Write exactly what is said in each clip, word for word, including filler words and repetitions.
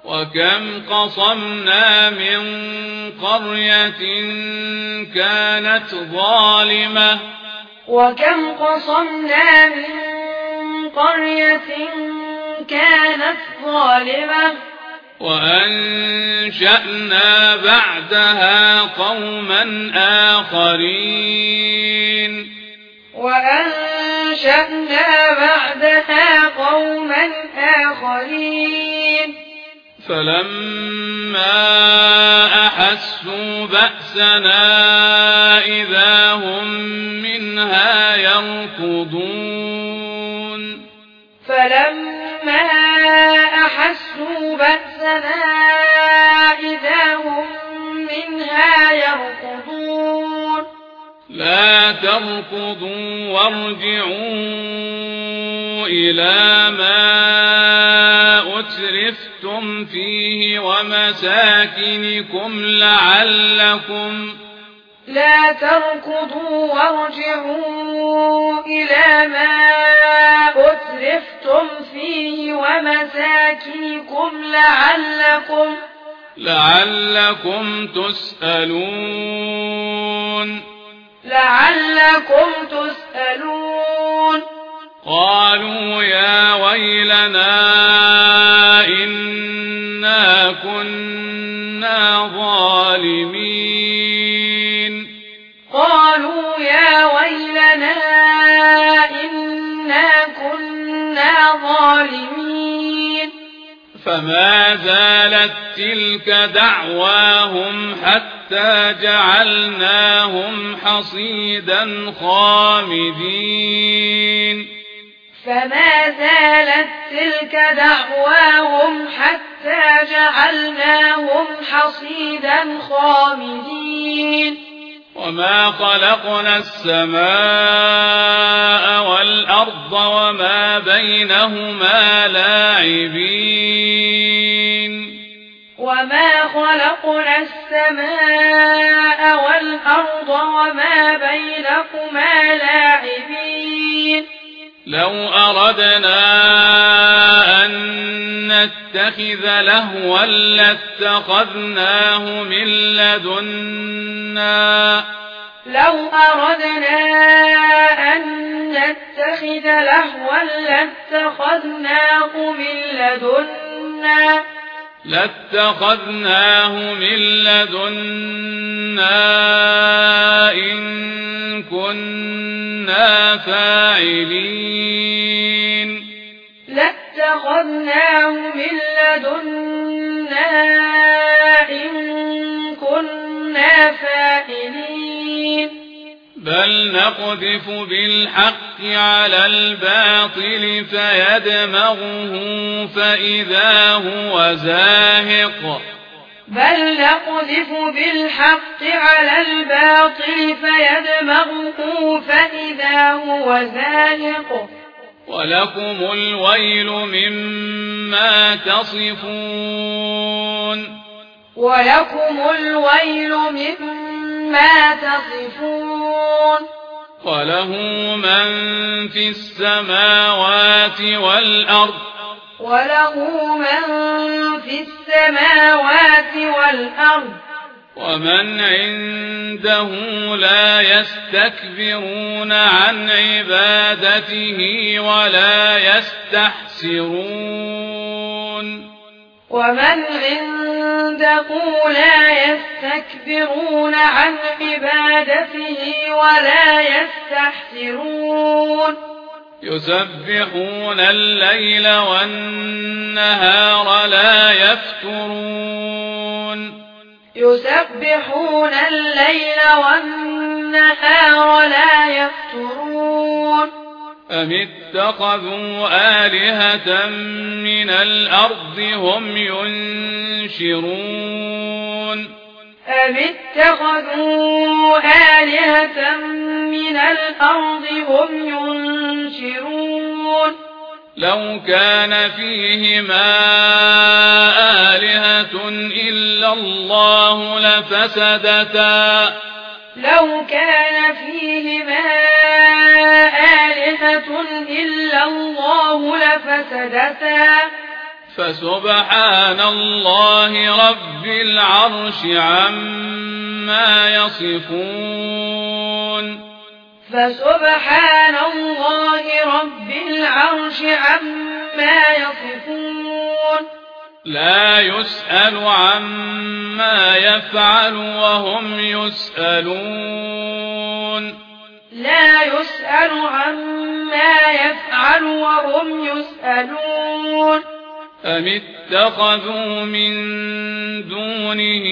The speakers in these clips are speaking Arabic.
وكم قصمنا من قرية كانت ظالمة وكم قصمنا من قرية كانت ظالمة وأنشأنا بعدها قوما آخرين وأنشأنا بعدها قوما آخرين فلما أحسوا بأسنا إذا هم منها يركضون فلما أحسوا بأسنا إذا هم منها يركضون لا تركضوا وارجعوا إلى ما أترفتم فيه ومساكنكم لعلكم لا تركضوا وارجعوا إلى ما أترفتم فيه ومساكنكم لعلكم لعلكم تسألون لعلكم تسألون قالوا يا ويلنا إنا كنا ظالمين قالوا يا ويلنا إنا كنا ظالمين فما زالت تلك دعواهم حتى جعلناهم حصيدا خامدين فما زالت تلك دعواهم حتى جعلناهم حصيدا خامدين وما خلقنا السماء والأرض وما بينهما لاعبين وما خلقنا السماء والأرض وما بينهما لاعبين لو أردنا أن نتخذ لهوا لاتخذناه من لدنا لو أردنا أن نتخذ لهوا لاتخذناه من لدنا لاتخذناه من لدنا إن كنا فاعلين لاتخذناه من لدنا إن كنا فاعلين بل نقذف بالحق على الباطل فيدمغه فإذا هو زاهق بل نقذف بالحق على الباطل فيدمغه فإذا هو زاهق ولكم الويل مما تصفون ولكم الويل مما تصفون وله من في السماوات والأرض وله من في السماوات والأرض ومن عنده لا يستكبرون عن عبادته ولا يستحسرون ومن عنده لا يستكبرون عن عبادته ولا يستحسرون يسبحون الليل والنهار لا يفترون يسبحون الليل والنهار لا يفترون أم اتخذوا آلهة من الأرض هم ينشرون أم اتخذوا آلهة من الأرض هم ينشرون لو كان فيهما آلهة إلا الله لفسدتا لو كان فيهما آلهة إلا الله لفسدتا فسبحان الله رب العرش عما يصفون فسبحان الله رب العرش عما يصفون لا يسأل عما يفعل وهم يسألون لا يسأل عما يفعل وهم يسألون أم اتخذوا من دونه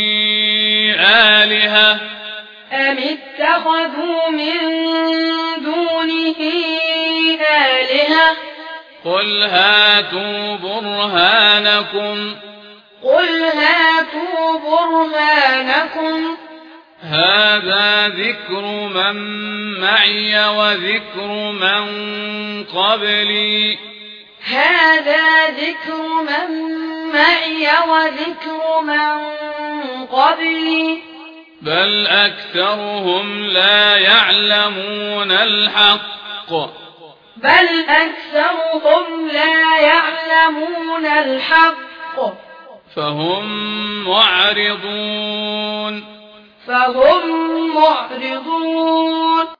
آلهة أم اتخذوا من دونه آلهة قل هاتوا برهانكم قل هاتوا برهانكم هذا ذكر من معي وذكر من قبلي هذا ذكر من معي وذكر من قبلي بل أكثرهم لا يعلمون الحق بل أكثرهم لا يعلمون الحق فهم معرضون فهم معرضون